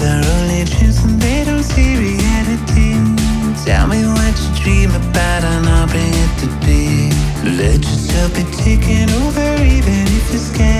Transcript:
are only dreams and they don't see reality. Tell me what you dream about and I'll bring it to be. Let yourself be taken over even if you're scared.